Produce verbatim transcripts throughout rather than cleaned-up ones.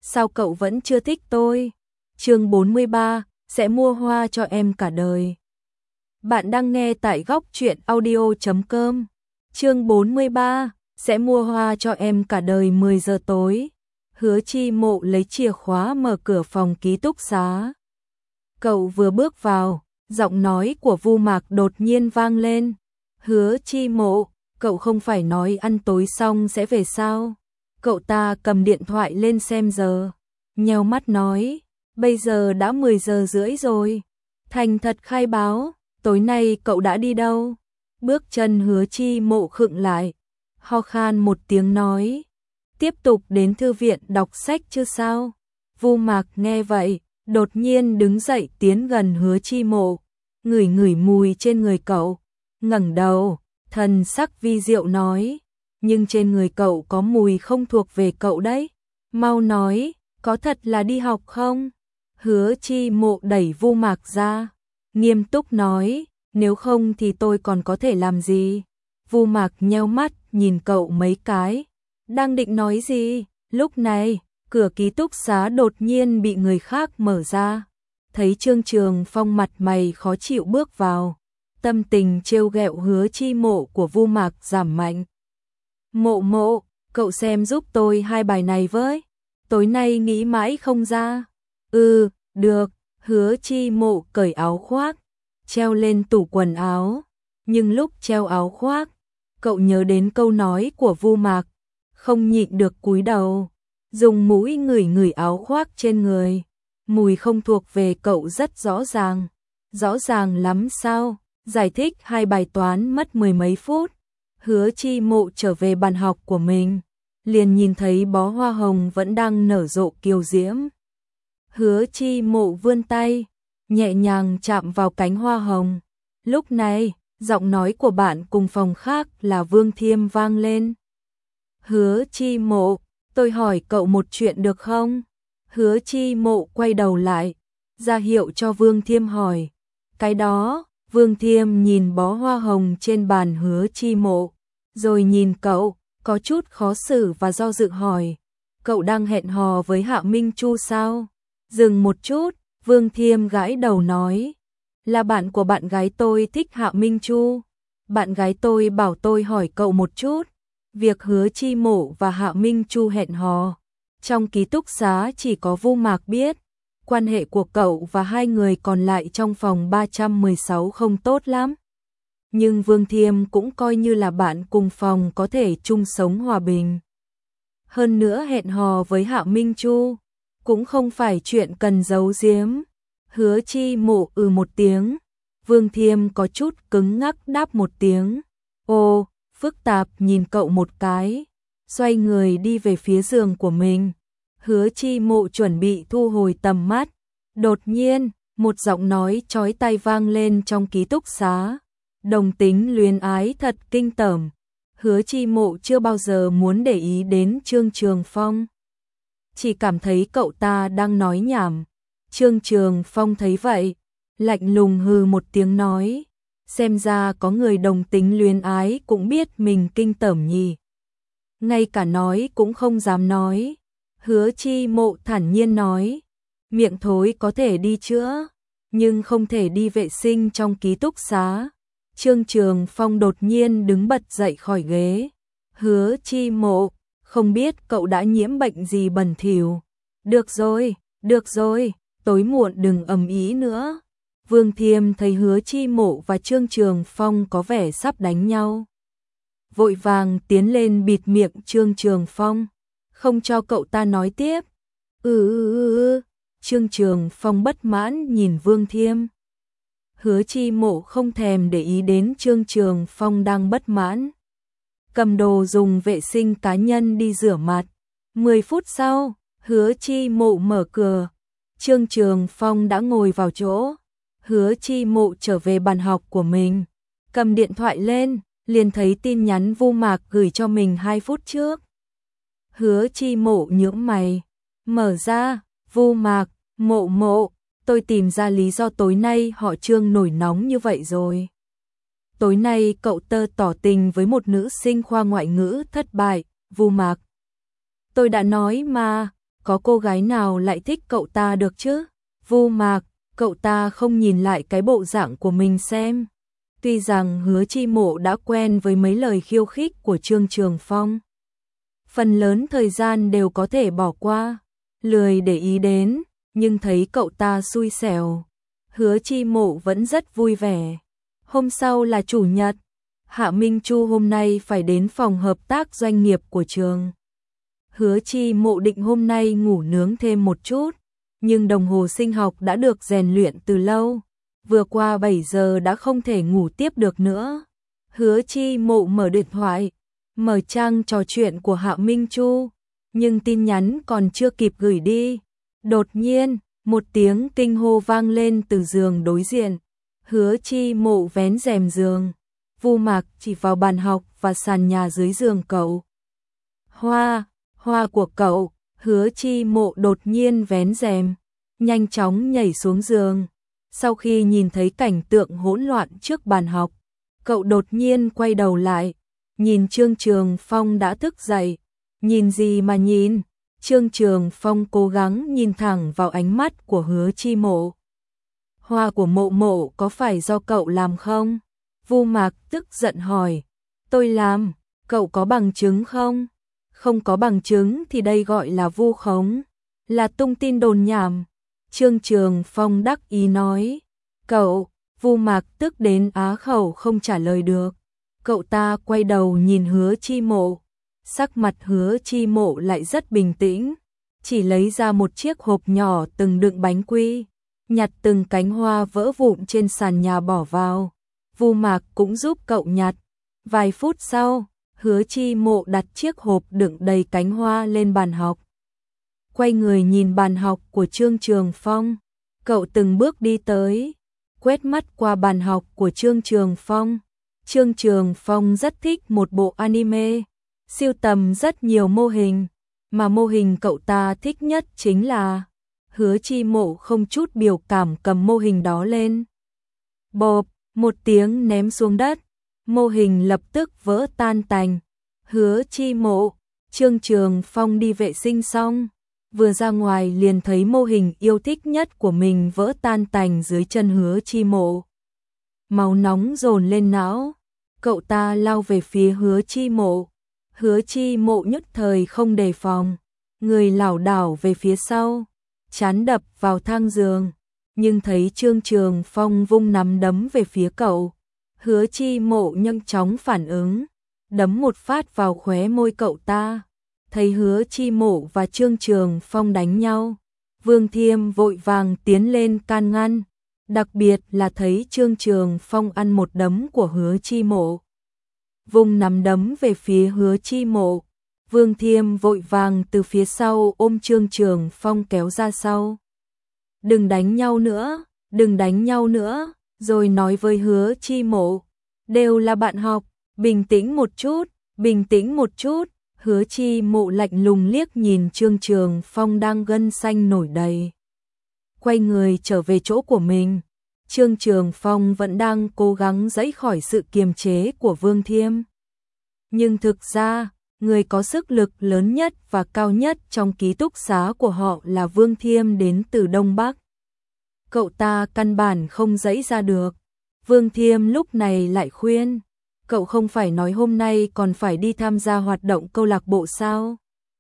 sao cậu vẫn chưa thích tôi? Chương bốn mươi ba, sẽ mua hoa cho em cả đời. Bạn đang nghe tại góc truyện audio chấm com. Chương bốn mươi ba, sẽ mua hoa cho em cả đời. Mười giờ tối. Hứa Chi Mộ lấy chìa khóa mở cửa phòng ký túc xá. Cậu vừa bước vào, giọng nói của Vu Mạc đột nhiên vang lên. Hứa Chi Mộ, cậu không phải nói ăn tối xong sẽ về sao? Cậu ta cầm điện thoại lên xem giờ, nheo mắt nói, bây giờ đã mười giờ rưỡi rồi. Thành thật khai báo, tối nay cậu đã đi đâu? Bước chân Hứa Chi Mộ khựng lại, ho khan một tiếng nói, tiếp tục đến thư viện đọc sách chứ sao? Vu Mạc nghe vậy, đột nhiên đứng dậy tiến gần Hứa Chi Mộ, ngửi ngửi mùi trên người cậu, ngẩng đầu, thần sắc vi diệu nói, nhưng trên người cậu có mùi không thuộc về cậu đấy. Mau nói, có thật là đi học không? Hứa Chi Mộ đẩy Vu Mạc ra, nghiêm túc nói, nếu không thì tôi còn có thể làm gì? Vu Mạc nheo mắt nhìn cậu mấy cái, đang định nói gì? Lúc này, cửa ký túc xá đột nhiên bị người khác mở ra. Thấy Trương Trường Phong mặt mày khó chịu bước vào, tâm tình trêu ghẹo Hứa Chi Mộ của Vu Mạc giảm mạnh. Mộ Mộ, cậu xem giúp tôi hai bài này với. Tối nay nghĩ mãi không ra. Ừ, được. Hứa Chi Mộ cởi áo khoác, treo lên tủ quần áo. Nhưng lúc treo áo khoác, cậu nhớ đến câu nói của Vu Mạc, không nhịn được cúi đầu, dùng mũi ngửi ngửi áo khoác trên người. Mùi không thuộc về cậu rất rõ ràng. Rõ ràng lắm sao? Giải thích hai bài toán mất mười mấy phút. Hứa Chi Mộ trở về bàn học của mình, liền nhìn thấy bó hoa hồng vẫn đang nở rộ kiều diễm. Hứa Chi Mộ vươn tay, nhẹ nhàng chạm vào cánh hoa hồng. Lúc này, giọng nói của bạn cùng phòng khác là Vương Thiêm vang lên. Hứa Chi Mộ, tôi hỏi cậu một chuyện được không? Hứa Chi Mộ quay đầu lại, ra hiệu cho Vương Thiêm hỏi. Cái đó, Vương Thiêm nhìn bó hoa hồng trên bàn Hứa Chi Mộ, rồi nhìn cậu, có chút khó xử và do dự hỏi. Cậu đang hẹn hò với Hạ Minh Chu sao? Dừng một chút, Vương Thiêm gãi đầu nói. Là bạn của bạn gái tôi thích Hạ Minh Chu. Bạn gái tôi bảo tôi hỏi cậu một chút. Việc Hứa Chi Mộ và Hạ Minh Chu hẹn hò, trong ký túc xá chỉ có Vu Mạc biết. Quan hệ của cậu và hai người còn lại trong phòng ba trăm mười sáu không tốt lắm. Nhưng Vương Thiêm cũng coi như là bạn cùng phòng có thể chung sống hòa bình. Hơn nữa hẹn hò với Hạ Minh Chu cũng không phải chuyện cần giấu giếm. Hứa Chi Mộ ừ một tiếng. Vương Thiêm có chút cứng ngắc đáp một tiếng. Ồ, phức tạp nhìn cậu một cái, xoay người đi về phía giường của mình. Hứa Chi Mộ chuẩn bị thu hồi tầm mắt. Đột nhiên, một giọng nói chói tai vang lên trong ký túc xá. Đồng tính luyến ái thật kinh tởm. Hứa Chi Mộ chưa bao giờ muốn để ý đến Trương Trường Phong, chỉ cảm thấy cậu ta đang nói nhảm. Trương Trường Phong thấy vậy, lạnh lùng hừ một tiếng nói, xem ra có người đồng tính luyến ái cũng biết mình kinh tởm nhỉ. Ngay cả nói cũng không dám nói. Hứa Chi Mộ thản nhiên nói, miệng thối có thể đi chữa, nhưng không thể đi vệ sinh trong ký túc xá. Trương Trường Phong đột nhiên đứng bật dậy khỏi ghế. Hứa Chi Mộ, không biết cậu đã nhiễm bệnh gì bẩn thỉu. Được rồi, được rồi, tối muộn đừng ầm ĩ nữa. Vương Thiêm thấy Hứa Chi Mộ và Trương Trường Phong có vẻ sắp đánh nhau, vội vàng tiến lên bịt miệng Trương Trường Phong, không cho cậu ta nói tiếp. Ừ ừ ừ ừ. Trương Trường Phong bất mãn nhìn Vương Thiêm. Hứa Chi Mộ không thèm để ý đến Trương Trường Phong đang bất mãn, cầm đồ dùng vệ sinh cá nhân đi rửa mặt. Mười phút sau, Hứa Chi Mộ mở cửa, Trương Trường Phong đã ngồi vào chỗ. Hứa Chi Mộ trở về bàn học của mình, cầm điện thoại lên, liền thấy tin nhắn Vu Mạc gửi cho mình hai phút trước. Hứa Chi Mộ nhướng mày, mở ra. Vu Mạc, Mộ Mộ, tôi tìm ra lý do tối nay họ Trương nổi nóng như vậy rồi. Tối nay cậu tơ tỏ tình với một nữ sinh khoa ngoại ngữ thất bại. Vu Mạc, tôi đã nói mà, có cô gái nào lại thích cậu ta được chứ? Vu Mạc, cậu ta không nhìn lại cái bộ dạng của mình xem. Tuy rằng Hứa Chi Mộ đã quen với mấy lời khiêu khích của Trương Trường Phong, phần lớn thời gian đều có thể bỏ qua, lười để ý đến, nhưng thấy cậu ta xui xẻo, Hứa Chi Mộ vẫn rất vui vẻ. Hôm sau là chủ nhật, Hạ Minh Chu hôm nay phải đến phòng hợp tác doanh nghiệp của trường. Hứa Chi Mộ định hôm nay ngủ nướng thêm một chút, nhưng đồng hồ sinh học đã được rèn luyện từ lâu, vừa qua bảy giờ đã không thể ngủ tiếp được nữa. Hứa Chi Mộ mở điện thoại, mở trang trò chuyện của Hạ Minh Chu, nhưng tin nhắn còn chưa kịp gửi đi. Đột nhiên, một tiếng kinh hô vang lên từ giường đối diện. Hứa Chi Mộ vén rèm giường, Vu Mạc chỉ vào bàn học và sàn nhà dưới giường cậu. Hoa, hoa của cậu. Hứa Chi Mộ đột nhiên vén rèm, nhanh chóng nhảy xuống giường. Sau khi nhìn thấy cảnh tượng hỗn loạn trước bàn học, cậu đột nhiên quay đầu lại, nhìn Trương Trường Phong đã thức dậy. Nhìn gì mà nhìn? Trương Trường Phong cố gắng nhìn thẳng vào ánh mắt của Hứa Chi Mộ. Hoa của Mộ Mộ có phải do cậu làm không? Vu Mạc tức giận hỏi. Tôi làm, cậu có bằng chứng không? Không có bằng chứng thì đây gọi là vu khống, là tung tin đồn nhảm. Trương Trường Phong đắc ý nói. Cậu, Vu Mạc tức đến á khẩu không trả lời được. Cậu ta quay đầu nhìn Hứa Chi Mộ. Sắc mặt Hứa Chi Mộ lại rất bình tĩnh, chỉ lấy ra một chiếc hộp nhỏ từng đựng bánh quy, nhặt từng cánh hoa vỡ vụn trên sàn nhà bỏ vào. Vu Mạc cũng giúp cậu nhặt. Vài phút sau, Hứa Chi Mộ đặt chiếc hộp đựng đầy cánh hoa lên bàn học. Quay người nhìn bàn học của Trương Trường Phong, cậu từng bước đi tới, quét mắt qua bàn học của Trương Trường Phong. Trương Trường Phong rất thích một bộ anime, sưu tầm rất nhiều mô hình, mà mô hình cậu ta thích nhất chính là. Hứa Chi Mộ không chút biểu cảm cầm mô hình đó lên. Bộp, một tiếng ném xuống đất, mô hình lập tức vỡ tan tành. Hứa Chi Mộ, Trương Trường Phong đi vệ sinh xong, vừa ra ngoài liền thấy mô hình yêu thích nhất của mình vỡ tan tành dưới chân Hứa Chi Mộ. Máu nóng dồn lên não, cậu ta lao về phía Hứa Chi Mộ. Hứa Chi Mộ nhất thời không đề phòng, người lảo đảo về phía sau, trán đập vào thang giường, nhưng thấy Trương Trường Phong vung nắm đấm về phía cậu. Hứa Chi Mộ nhanh chóng phản ứng, đấm một phát vào khóe môi cậu ta. Thấy Hứa Chi Mộ và Trương Trường Phong đánh nhau, Vương Thiêm vội vàng tiến lên can ngăn, đặc biệt là thấy Trương Trường Phong ăn một đấm của Hứa Chi Mộ. Vùng nắm đấm về phía Hứa Chi Mộ, Vương Thiêm vội vàng từ phía sau ôm Trương Trường Phong kéo ra sau. Đừng đánh nhau nữa, đừng đánh nhau nữa, rồi nói với Hứa Chi Mộ, đều là bạn học, bình tĩnh một chút, bình tĩnh một chút. Hứa Chi Mộ lạnh lùng liếc nhìn Trương Trường Phong đang gân xanh nổi đầy, quay người trở về chỗ của mình. Trương Trường Phong vẫn đang cố gắng giãy khỏi sự kiềm chế của Vương Thiêm. Nhưng thực ra, người có sức lực lớn nhất và cao nhất trong ký túc xá của họ là Vương Thiêm đến từ Đông Bắc. Cậu ta căn bản không giãy ra được. Vương Thiêm lúc này lại khuyên, cậu không phải nói hôm nay còn phải đi tham gia hoạt động câu lạc bộ sao?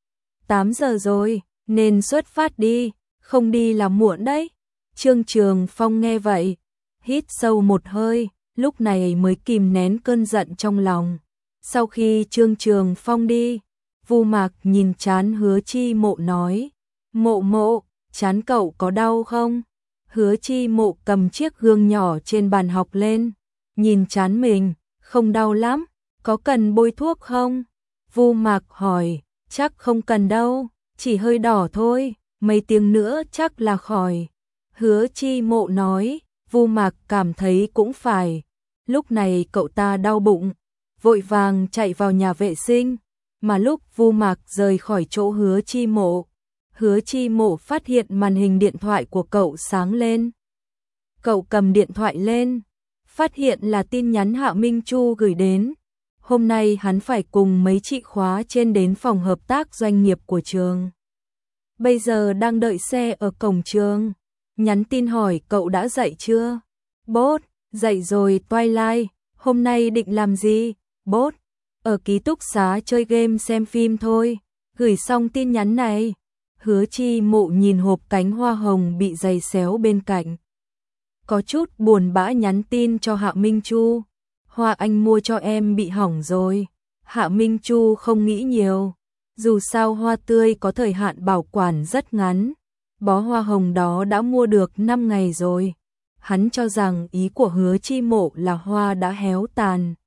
tám giờ rồi, nên xuất phát đi, không đi là muộn đấy. Trương Trường Phong nghe vậy, hít sâu một hơi, lúc này mới kìm nén cơn giận trong lòng. Sau khi Trương Trường Phong đi, Vu Mạc nhìn trán Hứa Chi Mộ nói, Mộ Mộ, trán cậu có đau không? Hứa Chi Mộ cầm chiếc gương nhỏ trên bàn học lên, nhìn trán mình, không đau lắm, có cần bôi thuốc không? Vu Mạc hỏi, chắc không cần đâu, chỉ hơi đỏ thôi, mấy tiếng nữa chắc là khỏi. Hứa Chi Mộ nói, Vu Mạc cảm thấy cũng phải. Lúc này cậu ta đau bụng, vội vàng chạy vào nhà vệ sinh, mà lúc Vu Mạc rời khỏi chỗ Hứa Chi Mộ, Hứa Chi Mộ phát hiện màn hình điện thoại của cậu sáng lên. Cậu cầm điện thoại lên, phát hiện là tin nhắn Hạ Minh Chu gửi đến. Hôm nay hắn phải cùng mấy chị khóa trên đến phòng hợp tác doanh nghiệp của trường. bây giờ đang đợi xe ở cổng trường. Nhắn tin hỏi cậu đã dậy chưa? Bốt, dậy rồi Twilight, hôm nay định làm gì? Bốt, ở ký túc xá chơi game xem phim thôi. Gửi xong tin nhắn này, Hứa Chi Mộ nhìn hộp cánh hoa hồng bị giày xéo bên cạnh. Có chút buồn bã nhắn tin cho Hạ Minh Chu. Hoa anh mua cho em bị hỏng rồi. Hạ Minh Chu không nghĩ nhiều. Dù sao hoa tươi có thời hạn bảo quản rất ngắn. Bó hoa hồng đó đã mua được năm ngày rồi. Hắn cho rằng ý của Hứa Chi Mộ là hoa đã héo tàn.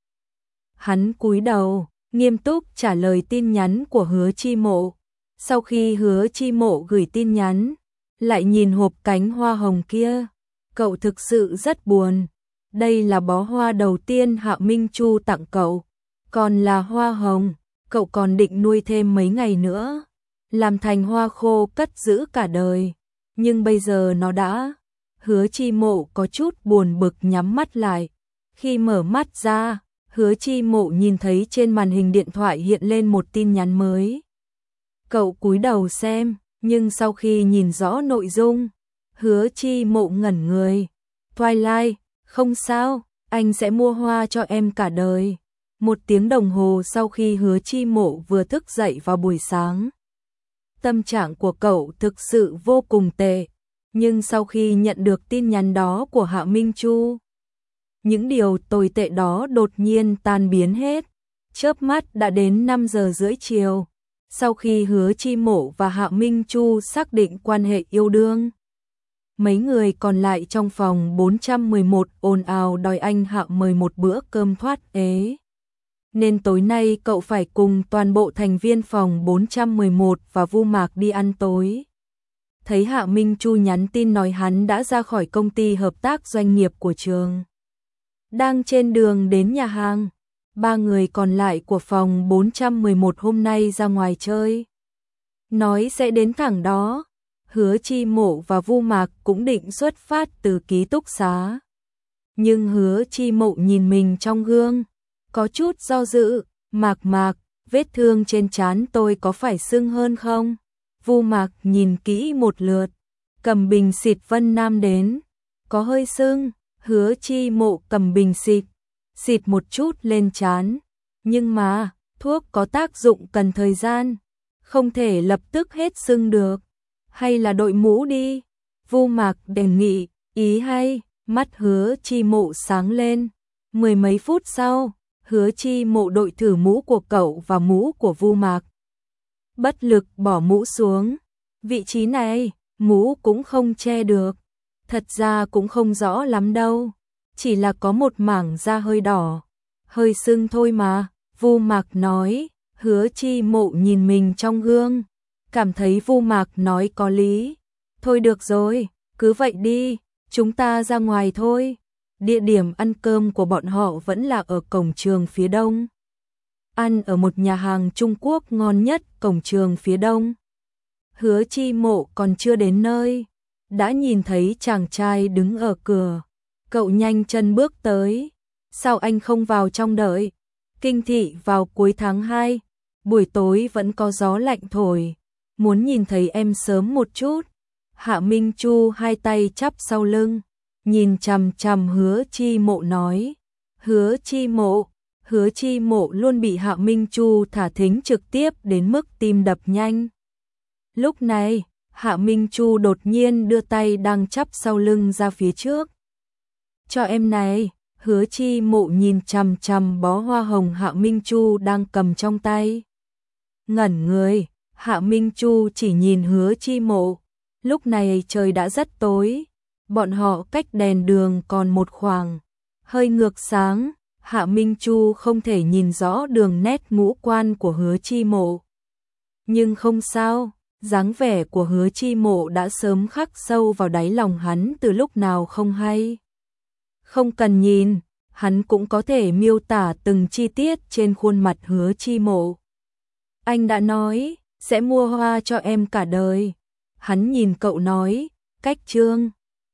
Hắn cúi đầu, nghiêm túc trả lời tin nhắn của Hứa Chi Mộ. Sau khi Hứa Chi Mộ gửi tin nhắn, lại nhìn hộp cánh hoa hồng kia. Cậu thực sự rất buồn. Đây là bó hoa đầu tiên Hạ Minh Chu tặng cậu. Còn là hoa hồng, cậu còn định nuôi thêm mấy ngày nữa. Làm thành hoa khô cất giữ cả đời. Nhưng bây giờ nó đã... Hứa Chi Mộ có chút buồn bực nhắm mắt lại. Khi mở mắt ra, Hứa Chi Mộ nhìn thấy trên màn hình điện thoại hiện lên một tin nhắn mới. Cậu cúi đầu xem, nhưng sau khi nhìn rõ nội dung, Hứa Chi Mộ ngẩn người. Twilight, không sao, anh sẽ mua hoa cho em cả đời. Một tiếng đồng hồ sau khi Hứa Chi Mộ vừa thức dậy vào buổi sáng. Tâm trạng của cậu thực sự vô cùng tệ. Nhưng sau khi nhận được tin nhắn đó của Hạ Minh Chu, những điều tồi tệ đó đột nhiên tan biến hết. Chớp mắt đã đến năm giờ rưỡi chiều. Sau khi Hứa Chi Mộ và Hạ Minh Chu xác định quan hệ yêu đương, mấy người còn lại trong phòng bốn trăm mười một ồn ào đòi anh Hạ mời một bữa cơm thoát ế. Nên tối nay cậu phải cùng toàn bộ thành viên phòng bốn trăm mười một và Vu Mạc đi ăn tối. Thấy Hạ Minh Chu nhắn tin nói hắn đã ra khỏi công ty hợp tác doanh nghiệp của trường. Đang trên đường đến nhà hàng, ba người còn lại của phòng bốn trăm mười một hôm nay ra ngoài chơi. Nói sẽ đến thẳng đó. Hứa Chi Mộ và Vu Mạc cũng định xuất phát từ ký túc xá. Nhưng Hứa Chi Mộ nhìn mình trong gương, có chút do dự. Mạc Mạc, vết thương trên trán tôi có phải sưng hơn không? Vu Mạc nhìn kỹ một lượt, cầm bình xịt Vân Nam đến. Có hơi sưng. Hứa Chi Mộ cầm bình xịt, xịt một chút lên trán. Nhưng mà, thuốc có tác dụng cần thời gian, không thể lập tức hết sưng được. Hay là đội mũ đi? Vu Mạc đề nghị, ý hay. Mắt Hứa Chi Mộ sáng lên. Mười mấy phút sau, Hứa Chi Mộ đội thử mũ của cậu và mũ của Vu Mạc. Bất lực bỏ mũ xuống. Vị trí này, mũ cũng không che được. Thật ra cũng không rõ lắm đâu. Chỉ là có một mảng da hơi đỏ. Hơi sưng thôi mà. Vu Mạc nói. Hứa Chi Mộ nhìn mình trong gương, cảm thấy Vu Mạc nói có lý. Thôi được rồi, cứ vậy đi, chúng ta ra ngoài thôi. Địa điểm ăn cơm của bọn họ vẫn là ở cổng trường phía đông. Ăn ở một nhà hàng Trung Quốc ngon nhất cổng trường phía đông. Hứa Chi Mộ còn chưa đến nơi, đã nhìn thấy chàng trai đứng ở cửa. Cậu nhanh chân bước tới. Sao anh không vào trong đợi? Kinh thị vào cuối tháng hai, buổi tối vẫn có gió lạnh thổi. Muốn nhìn thấy em sớm một chút. Hạ Minh Chu hai tay chắp sau lưng, nhìn chằm chằm Hứa Chi Mộ nói. Hứa Chi Mộ, Hứa Chi Mộ luôn bị Hạ Minh Chu thả thính trực tiếp đến mức tim đập nhanh. Lúc này, Hạ Minh Chu đột nhiên đưa tay đang chắp sau lưng ra phía trước. Cho em này. Hứa Chi Mộ nhìn chằm chằm bó hoa hồng Hạ Minh Chu đang cầm trong tay. Ngẩn người, Hạ Minh Chu chỉ nhìn Hứa Chi Mộ. Lúc này trời đã rất tối, bọn họ cách đèn đường còn một khoảng hơi ngược sáng. Hạ Minh Chu không thể nhìn rõ đường nét ngũ quan của Hứa Chi Mộ. Nhưng không sao, dáng vẻ của Hứa Chi Mộ đã sớm khắc sâu vào đáy lòng hắn từ lúc nào không hay. Không cần nhìn, hắn cũng có thể miêu tả từng chi tiết trên khuôn mặt Hứa Chi Mộ. Anh đã nói, sẽ mua hoa cho em cả đời. Hắn nhìn cậu nói, cách trương.